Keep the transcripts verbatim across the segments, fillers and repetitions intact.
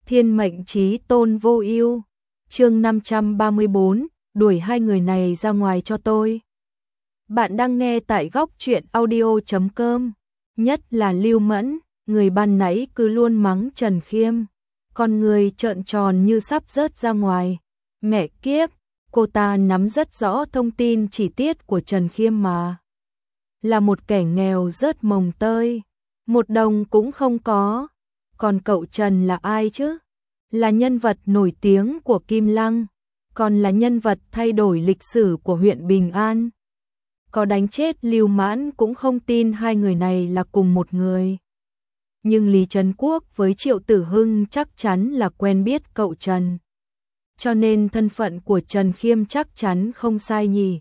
Thiên mệnh chí tôn vô ưu. Chương năm trăm ba mươi bốn, đuổi hai người này ra ngoài cho tôi. Bạn đang nghe tại góc truyện audio chấm com. Nhất là Lưu Mẫn, người ban nãy cứ luôn mắng Trần Khiêm, con người trợn tròn như sắp rớt ra ngoài. Mẹ kiếp, cô ta nắm rất rõ thông tin chi tiết của Trần Khiêm mà. Là một kẻ nghèo rớt mồng tơi, một đồng cũng không có. Còn cậu Trần là ai chứ? Là nhân vật nổi tiếng của Kim Lăng, còn là nhân vật thay đổi lịch sử của huyện Bình An. Có đánh chết Lưu Mãn cũng không tin hai người này là cùng một người. Nhưng Lý Trấn Quốc với Triệu Tử Hưng chắc chắn là quen biết cậu Trần. Cho nên thân phận của Trần Khiêm chắc chắn không sai nhỉ.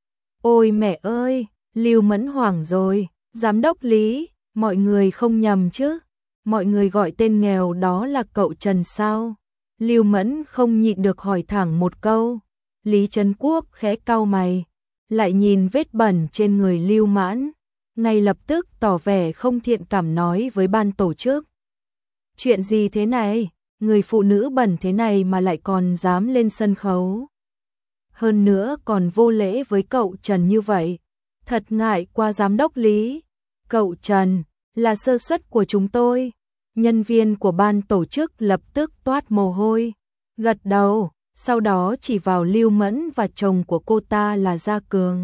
Ôi mẹ ơi, Lưu Mẫn hoảng rồi, giám đốc Lý, mọi người không nhầm chứ? Mọi người gọi tên nghèo đó là cậu Trần sao? Lưu Mẫn không nhịn được hỏi thẳng một câu. Lý Trấn Quốc khẽ cau mày, lại nhìn vết bẩn trên người Lưu Mãn, ngay lập tức tỏ vẻ không thiện cảm nói với ban tổ chức. Chuyện gì thế này? Người phụ nữ bẩn thế này mà lại còn dám lên sân khấu. Hơn nữa còn vô lễ với cậu Trần như vậy. Thật ngại qua giám đốc Lý. Cậu Trần, là sơ suất của chúng tôi. Nhân viên của ban tổ chức lập tức toát mồ hôi, gật đầu, sau đó chỉ vào Lưu Mẫn và chồng của cô ta là Gia Cường.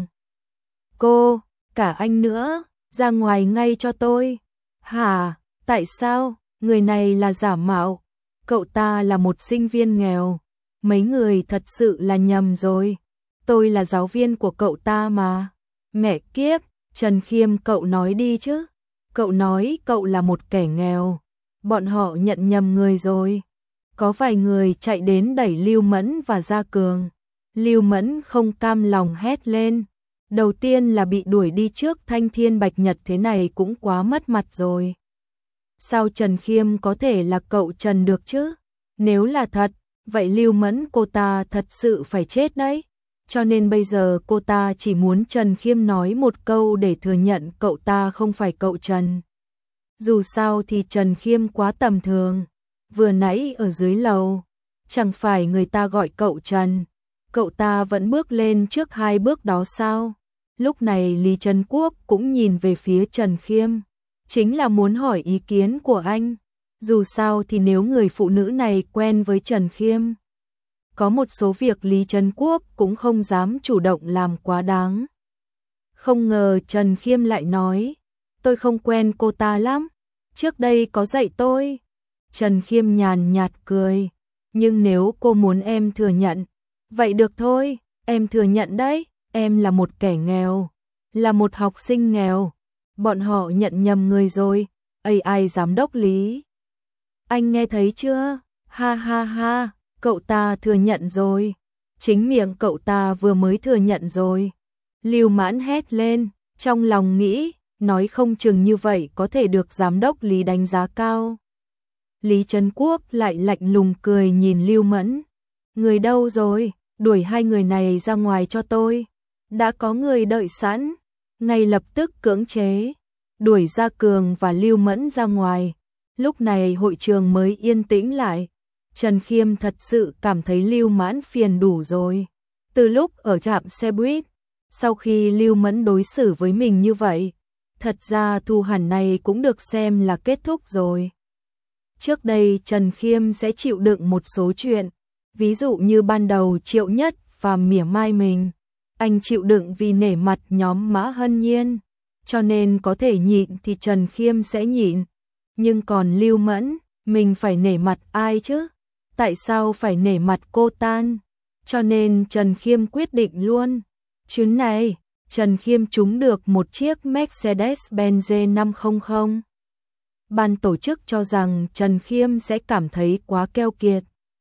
Cô, cả anh nữa, ra ngoài ngay cho tôi. Hả, tại sao? Người này là giả mạo. Cậu ta là một sinh viên nghèo. Mấy người thật sự là nhầm rồi. Tôi là giáo viên của cậu ta mà. Mẹ kiếp, Trần Khiêm cậu nói đi chứ. Cậu nói cậu là một kẻ nghèo. Bọn họ nhận nhầm người rồi. Có vài người chạy đến đẩy Lưu Mẫn và Gia Cường. Lưu Mẫn không cam lòng hét lên. Đầu tiên là bị đuổi đi trước Thanh Thiên Bạch Nhật thế này cũng quá mất mặt rồi. Sao Trần Khiêm có thể là cậu Trần được chứ? Nếu là thật, vậy Lưu Mẫn cô ta thật sự phải chết đấy. Cho nên bây giờ cô ta chỉ muốn Trần Khiêm nói một câu để thừa nhận cậu ta không phải cậu Trần. Dù sao thì Trần Khiêm quá tầm thường. Vừa nãy ở dưới lầu, chẳng phải người ta gọi cậu Trần, cậu ta vẫn bước lên trước hai bước đó sao? Lúc này Lý Trấn Quốc cũng nhìn về phía Trần Khiêm, chính là muốn hỏi ý kiến của anh. Dù sao thì nếu người phụ nữ này quen với Trần Khiêm, có một số việc Lý Trấn Quốc cũng không dám chủ động làm quá đáng. Không ngờ Trần Khiêm lại nói, tôi không quen cô ta lắm, trước đây có dạy tôi. Trần Khiêm nhàn nhạt cười, nhưng nếu cô muốn em thừa nhận, vậy được thôi, em thừa nhận đấy, em là một kẻ nghèo, là một học sinh nghèo. Bọn họ nhận nhầm người rồi. Ây ai giám đốc Lý, anh nghe thấy chưa? Ha ha ha, cậu ta thừa nhận rồi. Chính miệng cậu ta vừa mới thừa nhận rồi. Lưu Mãn hét lên, trong lòng nghĩ, nói không chừng như vậy có thể được giám đốc Lý đánh giá cao. Lý Trấn Quốc lại lạnh lùng cười nhìn Lưu Mẫn. Người đâu rồi? Đuổi hai người này ra ngoài cho tôi. Đã có người đợi sẵn. Ngay lập tức cưỡng chế, đuổi Gia Cường và Lưu Mẫn ra ngoài. Lúc này hội trường mới yên tĩnh lại. Trần Khiêm thật sự cảm thấy Lưu Mãn phiền đủ rồi. Từ lúc ở trạm xe buýt, sau khi Lưu Mẫn đối xử với mình như vậy, thật ra thù hằn này cũng được xem là kết thúc rồi. Trước đây Trần Khiêm sẽ chịu đựng một số chuyện, ví dụ như ban đầu Triệu Nhất và mỉa mai mình. Anh chịu đựng vì nể mặt nhóm Mã Hân Nhiên, cho nên có thể nhịn thì Trần Khiêm sẽ nhịn. Nhưng còn Lưu Mẫn, mình phải nể mặt ai chứ? Tại sao phải nể mặt cô tan? Cho nên Trần Khiêm quyết định luôn. Chuyến này, Trần Khiêm trúng được một chiếc Mercedes-Benz G năm trăm. Ban tổ chức cho rằng Trần Khiêm sẽ cảm thấy quá keo kiệt.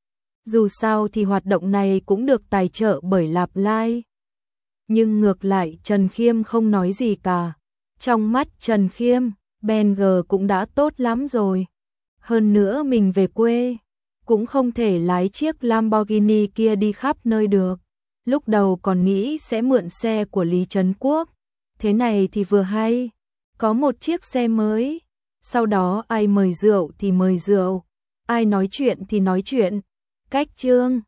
Dù sao thì hoạt động này cũng được tài trợ bởi Lạp Lai. Nhưng ngược lại Trần Khiêm không nói gì cả. Trong mắt Trần Khiêm, Benz cũng đã tốt lắm rồi. Hơn nữa mình về quê, cũng không thể lái chiếc Lamborghini kia đi khắp nơi được. Lúc đầu còn nghĩ sẽ mượn xe của Lý Trấn Quốc. Thế này thì vừa hay, có một chiếc xe mới. Sau đó ai mời rượu thì mời rượu. ai nói chuyện thì nói chuyện. Cách chương